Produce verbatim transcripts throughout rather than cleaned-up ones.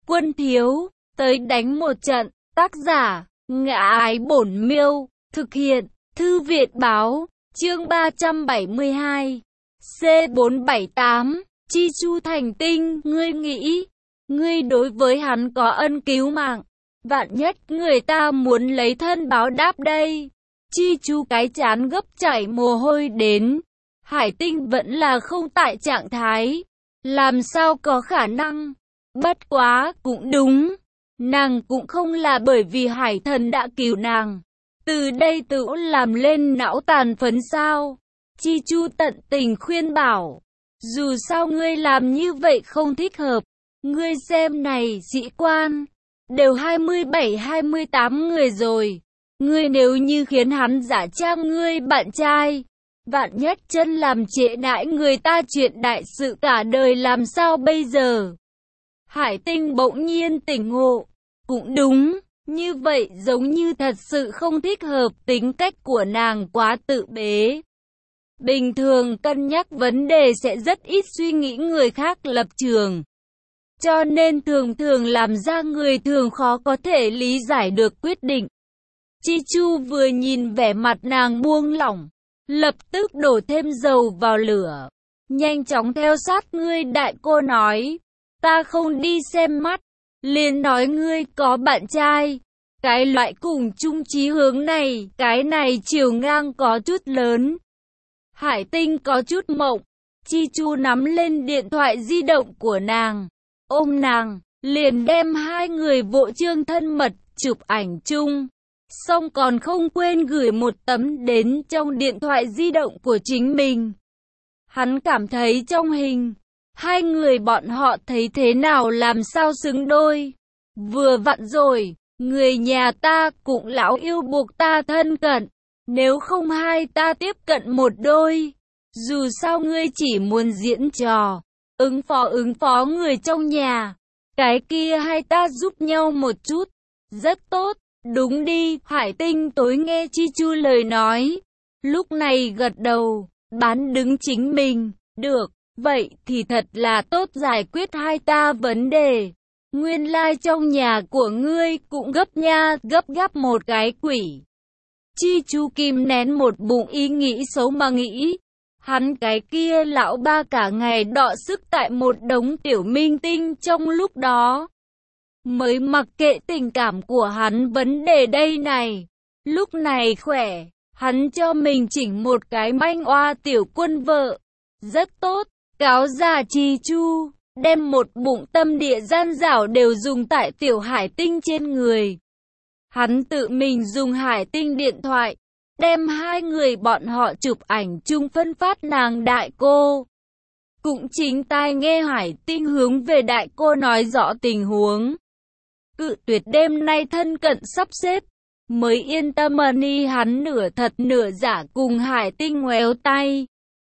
Quân thiếu, tới đánh một trận. Tác giả, Ngã Ái Bổn Miêu. Thực hiện, Thư viện báo. Chương ba trăm bảy mươi hai. C bốn bảy tám. Chi Chu thành tinh, ngươi nghĩ, ngươi đối với hắn có ân cứu mạng. Vạn nhất người ta muốn lấy thân báo đáp đây. Chi Chu cái chán gấp chảy mồ hôi đến. Hải Tinh vẫn là không tại trạng thái. Làm sao có khả năng? Bất quá, cũng đúng. Nàng cũng không là bởi vì Hải Thần đã cứu nàng. Từ đây tự làm lên não tàn phấn sao? Chi Chu tận tình khuyên bảo. Dù sao ngươi làm như vậy không thích hợp. Ngươi xem này, sĩ quan. Đều hai mươi bảy hai mươi tám người rồi. Ngươi nếu như khiến hắn giả trang ngươi bạn trai. Vạn nhất chân làm trễ nải người ta chuyện đại sự cả đời làm sao bây giờ? Hải Tinh bỗng nhiên tỉnh ngộ. Cũng đúng, như vậy giống như thật sự không thích hợp, tính cách của nàng quá tự bế. Bình thường cân nhắc vấn đề sẽ rất ít suy nghĩ người khác lập trường. Cho nên thường thường làm ra người thường khó có thể lý giải được quyết định. Chi Chu vừa nhìn vẻ mặt nàng buông lỏng, lập tức đổ thêm dầu vào lửa. Nhanh chóng theo sát ngươi đại cô nói, ta không đi xem mắt, liền nói ngươi có bạn trai. Cái loại cùng chung chí hướng này, cái này chiều ngang có chút lớn. Hải Tinh có chút mộng, Chi Chu nắm lên điện thoại di động của nàng, ôm nàng, liền đem hai người vội trương thân mật chụp ảnh chung. Xong còn không quên gửi một tấm đến trong điện thoại di động của chính mình. Hắn cảm thấy trong hình, hai người bọn họ thấy thế nào làm sao xứng đôi. Vừa vặn rồi, người nhà ta cũng lão yêu buộc ta thân cận. Nếu không hai ta tiếp cận một đôi. Dù sao ngươi chỉ muốn diễn trò, ứng phó ứng phó người trong nhà. Cái kia hai ta giúp nhau một chút. Rất tốt, đúng đi. Hải Tinh tối nghe Chi Chu lời nói. Lúc này gật đầu, bán đứng chính mình. Được, vậy thì thật là tốt, giải quyết hai ta vấn đề. Nguyên lai like trong nhà của ngươi cũng gấp nha, gấp gáp một cái quỷ. Chi Chu kìm nén một bụng ý nghĩ xấu mà nghĩ. Hắn cái kia lão ba cả ngày đọ sức tại một đống tiểu minh tinh trong lúc đó. Mới mặc kệ tình cảm của hắn vấn đề đây này. Lúc này khỏe, hắn cho mình chỉnh một cái manh oa tiểu quân vợ. Rất tốt, cáo già Chi Chu, đem một bụng tâm địa gian dảo đều dùng tại tiểu Hải Tinh trên người. Hắn tự mình dùng Hải Tinh điện thoại, đem hai người bọn họ chụp ảnh chung phân phát nàng đại cô. Cũng chính tai nghe Hải Tinh hướng về đại cô nói rõ tình huống. Cự tuyệt đêm nay thân cận sắp xếp, mới yên tâm ni hắn nửa thật nửa giả cùng Hải Tinh ngoéo tay.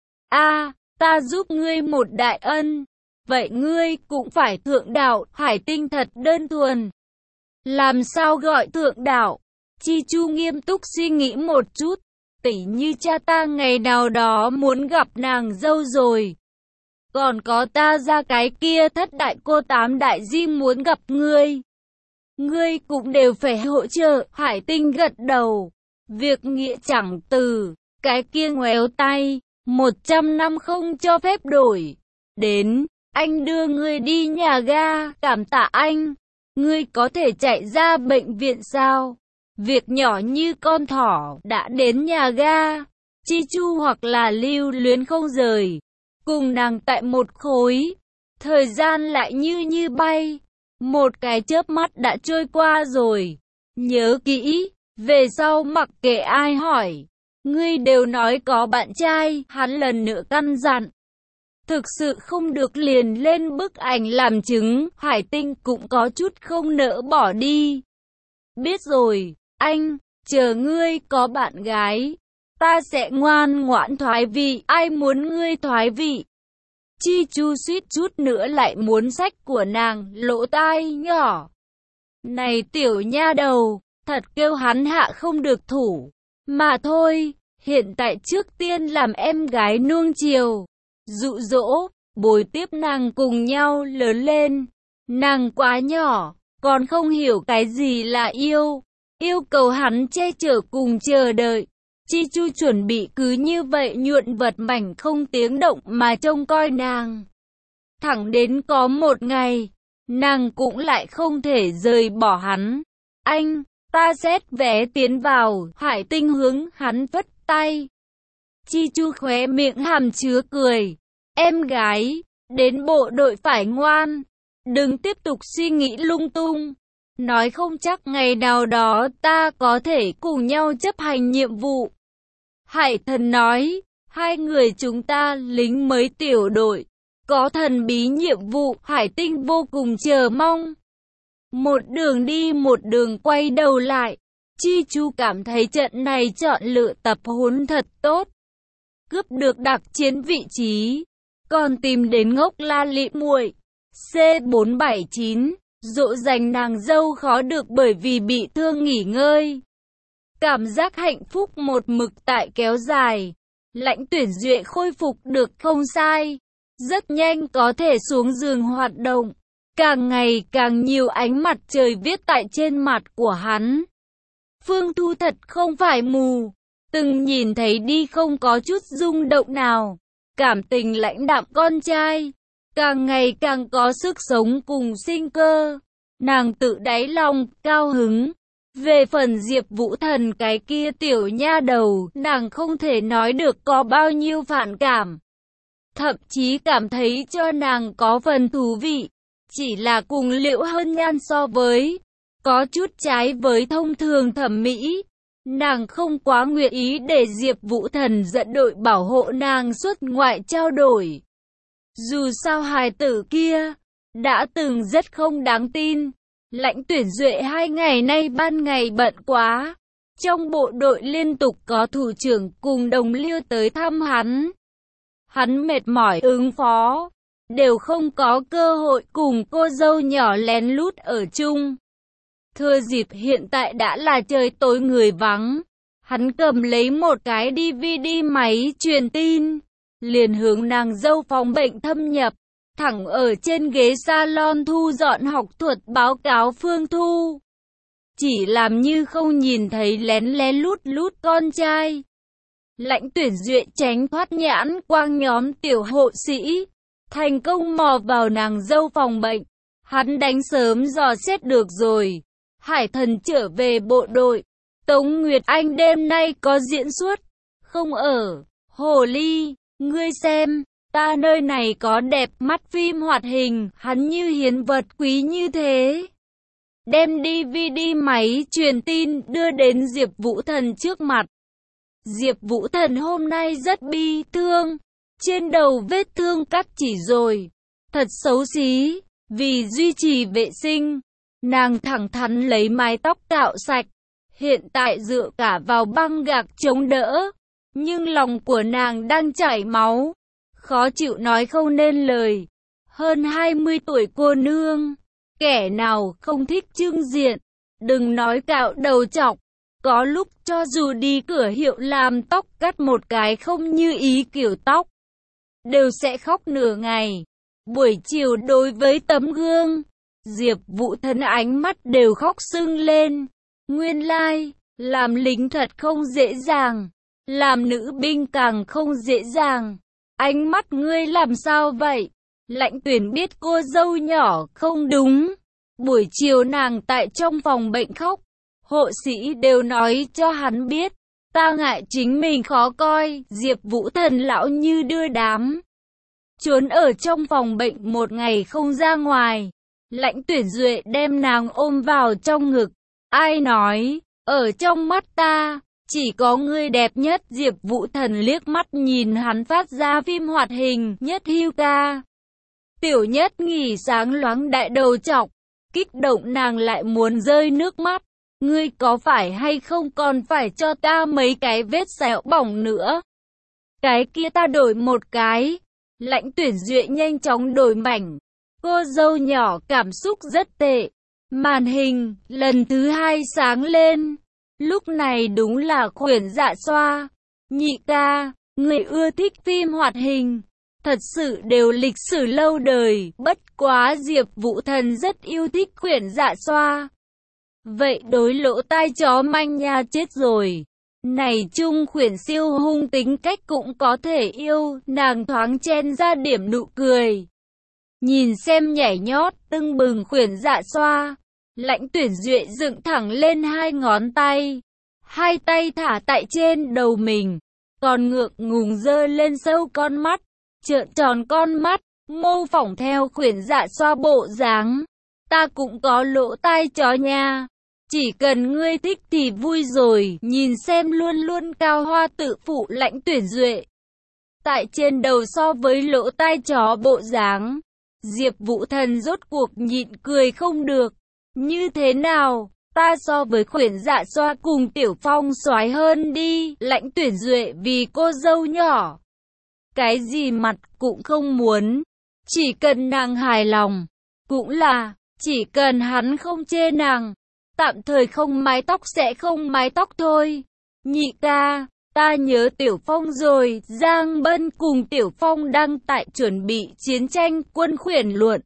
A, ta giúp ngươi một đại ân, vậy ngươi cũng phải thượng đạo. Hải Tinh thật đơn thuần. Làm sao gọi thượng đạo? Chi Chu nghiêm túc suy nghĩ một chút. Tỉ như cha ta ngày nào đó muốn gặp nàng dâu rồi. Còn có ta ra cái kia thất đại cô tám đại di muốn gặp ngươi. Ngươi cũng đều phải hỗ trợ. Hải Tinh gật đầu. Việc nghĩa chẳng từ. Cái kia ngoéo tay. Một trăm năm không cho phép đổi. Đến, anh đưa ngươi đi nhà ga. Cảm tạ anh. Ngươi có thể chạy ra bệnh viện sao? Việc nhỏ như con thỏ đã đến nhà ga. Chi Chu hoặc là lưu luyến không rời. Cùng nàng tại một khối. Thời gian lại như như bay. Một cái chớp mắt đã trôi qua rồi. Nhớ kỹ, về sau mặc kệ ai hỏi, ngươi đều nói có bạn trai. Hắn lần nữa căn dặn. Thực sự không được liền lên bức ảnh làm chứng. Hải Tinh cũng có chút không nỡ bỏ đi. Biết rồi, anh, chờ ngươi có bạn gái, ta sẽ ngoan ngoãn thoái vị. Ai muốn ngươi thoái vị? Chi Chu suýt chút nữa lại muốn sách của nàng, lỗ tai nhỏ. Này tiểu nha đầu, thật kêu hắn hạ không được thủ. Mà thôi, hiện tại trước tiên làm em gái nuông chiều, dụ dỗ, bồi tiếp nàng cùng nhau lớn lên. Nàng quá nhỏ, còn không hiểu cái gì là yêu. Yêu cầu hắn che chở cùng chờ đợi. Chi Chu chuẩn bị cứ như vậy nhuận vật mảnh không tiếng động mà trông coi nàng. Thẳng đến có một ngày, nàng cũng lại không thể rời bỏ hắn. Anh, ta xét vé tiến vào, Hải Tinh hướng hắn vất tay. Chi Chu khóe miệng hàm chứa cười. Em gái, đến bộ đội phải ngoan. Đừng tiếp tục suy nghĩ lung tung. Nói không chắc ngày nào đó ta có thể cùng nhau chấp hành nhiệm vụ. Hải Thần nói, hai người chúng ta lính mới tiểu đội. Có thần bí nhiệm vụ, Hải Tinh vô cùng chờ mong. Một đường đi một đường quay đầu lại. Chi Chu cảm thấy trận này chọn lựa tập huấn thật tốt. Cướp được đặc chiến vị trí. Còn tìm đến ngốc La Lị muội. C bốn bảy chín, dỗ dành nàng dâu khó được bởi vì bị thương nghỉ ngơi. Cảm giác hạnh phúc một mực tại kéo dài. Lãnh Tuyển Duệ khôi phục được không sai. Rất nhanh có thể xuống giường hoạt động. Càng ngày càng nhiều ánh mặt trời viết tại trên mặt của hắn. Phương Thu thật không phải mù. Từng nhìn thấy đi không có chút rung động nào. Cảm tình lãnh đạm con trai. Càng ngày càng có sức sống cùng sinh cơ. Nàng tự đáy lòng, cao hứng. Về phần Diệp Vũ Thần cái kia tiểu nha đầu, nàng không thể nói được có bao nhiêu phản cảm. Thậm chí cảm thấy cho nàng có phần thú vị. Chỉ là cùng Liễu Hân Nhan so với, có chút trái với thông thường thẩm mỹ. Nàng không quá nguyện ý để Diệp Vũ Thần dẫn đội bảo hộ nàng xuất ngoại trao đổi. Dù sao hài tử kia, đã từng rất không đáng tin. Lãnh Tuyển Duệ hai ngày nay ban ngày bận quá. Trong bộ đội liên tục có thủ trưởng cùng đồng liêu tới thăm hắn. Hắn mệt mỏi ứng phó, đều không có cơ hội cùng cô dâu nhỏ lén lút ở chung. Thừa dịp hiện tại đã là trời tối người vắng, hắn cầm lấy một cái đê vê đê máy truyền tin, liền hướng nàng dâu phòng bệnh thâm nhập, thẳng ở trên ghế salon thu dọn học thuật báo cáo Phương Thu. Chỉ làm như không nhìn thấy lén lén lút lút con trai. Lãnh Tuyển Duệ tránh thoát nhãn quang nhóm tiểu hộ sĩ, thành công mò vào nàng dâu phòng bệnh. Hắn đánh sớm dò xét được rồi. Hải Thần trở về bộ đội. Tống Nguyệt Anh đêm nay có diễn xuất. Không ở. Hồ Ly, ngươi xem, ta nơi này có đẹp mắt phim hoạt hình, hắn như hiến vật quý như thế. Đem đê vê đê máy truyền tin đưa đến Diệp Vũ Thần trước mặt. Diệp Vũ Thần hôm nay rất bi thương. Trên đầu vết thương cắt chỉ rồi. Thật xấu xí. Vì duy trì vệ sinh, nàng thẳng thắn lấy mái tóc cạo sạch. Hiện tại dựa cả vào băng gạc chống đỡ. Nhưng lòng của nàng đang chảy máu. Khó chịu nói không nên lời. Hơn hai mươi tuổi cô nương. Kẻ nào không thích trưng diện. Đừng nói cạo đầu trọc. Có lúc cho dù đi cửa hiệu làm tóc cắt một cái không như ý kiểu tóc, đều sẽ khóc nửa ngày. Buổi chiều đối với tấm gương, Diệp Vũ Thần ánh mắt đều khóc sưng lên. Nguyên lai, like, làm lính thật không dễ dàng. Làm nữ binh càng không dễ dàng. Ánh mắt ngươi làm sao vậy? Lãnh Tuyển biết cô dâu nhỏ không đúng. Buổi chiều nàng tại trong phòng bệnh khóc. Hộ sĩ đều nói cho hắn biết. Ta ngại chính mình khó coi. Diệp Vũ Thần lão như đưa đám. Trốn ở trong phòng bệnh một ngày không ra ngoài. Lãnh Tuyển Duệ đem nàng ôm vào trong ngực. Ai nói, ở trong mắt ta, chỉ có ngươi đẹp nhất. Diệp Vũ Thần liếc mắt nhìn hắn phát ra phim hoạt hình Nhất Hưu Ca. Tiểu Nhất nghỉ sáng loáng đại đầu trọc. Kích động nàng lại muốn rơi nước mắt. Ngươi có phải hay không còn phải cho ta mấy cái vết sẹo bỏng nữa? Cái kia ta đổi một cái. Lãnh Tuyển Duệ nhanh chóng đổi mảnh. Cô dâu nhỏ cảm xúc rất tệ. Màn hình lần thứ hai sáng lên. Lúc này đúng là Khuyển Dạ Xoa. Nhị ca, người ưa thích phim hoạt hình. Thật thật sự đều lịch sử lâu đời, bất quá Diệp Vũ Thần rất yêu thích Khuyển Dạ Xoa. Vậy đối lỗ tai chó manh nha chết rồi. Này Trung Khuyển siêu hung tính cách cũng có thể yêu, nàng thoáng chen ra điểm nụ cười. Nhìn xem nhảy nhót, tưng bừng Khuyển Dạ Xoa. Lãnh Tuyển Duệ dựng thẳng lên hai ngón tay. Hai tay thả tại trên đầu mình. Còn ngượng ngùng dơ lên sâu con mắt. Trợn tròn con mắt, mô phỏng theo Khuyển Dạ Xoa bộ dáng. Ta cũng có lỗ tai chó nha. Chỉ cần ngươi thích thì vui rồi, nhìn xem luôn luôn cao hoa tự phụ Lãnh Tuyển Duệ. Tại trên đầu so với lỗ tai chó bộ dáng, Diệp Vũ Thần rốt cuộc nhịn cười không được. Như thế nào, ta so với Khuyển Dạ Xoa cùng Tiểu Phong soái hơn đi, Lãnh Tuyển Duệ vì cô dâu nhỏ. Cái gì mặt cũng không muốn, chỉ cần nàng hài lòng, cũng là, chỉ cần hắn không chê nàng. Tạm thời không mái tóc sẽ không mái tóc thôi. Nhị ca, ta nhớ Tiểu Phong rồi. Giang Bân cùng Tiểu Phong đang tại chuẩn bị chiến tranh quân khuyển luận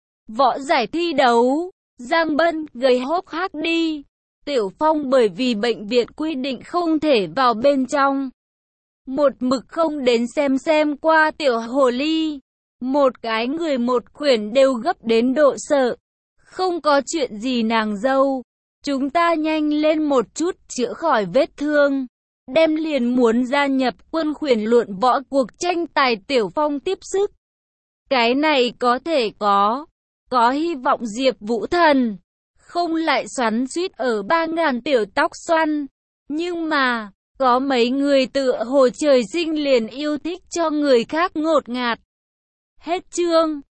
võ giải thi đấu. Giang Bân gầy hốc hác đi. Tiểu Phong bởi vì bệnh viện quy định không thể vào bên trong. Một mực không đến xem xem qua Tiểu Hồ Ly. Một cái người một khuyển đều gấp đến độ sợ. Không có chuyện gì nàng dâu. Chúng ta nhanh lên một chút chữa khỏi vết thương. Đem liền muốn gia nhập quân khuyển luận võ cuộc tranh tài Tiểu Phong tiếp sức. Cái này có thể có. Có hy vọng Diệp Vũ Thần không lại xoắn suýt ở ba ngàn tiểu tóc xoăn. Nhưng mà, có mấy người tựa hồ trời sinh liền yêu thích cho người khác ngột ngạt. Hết chương.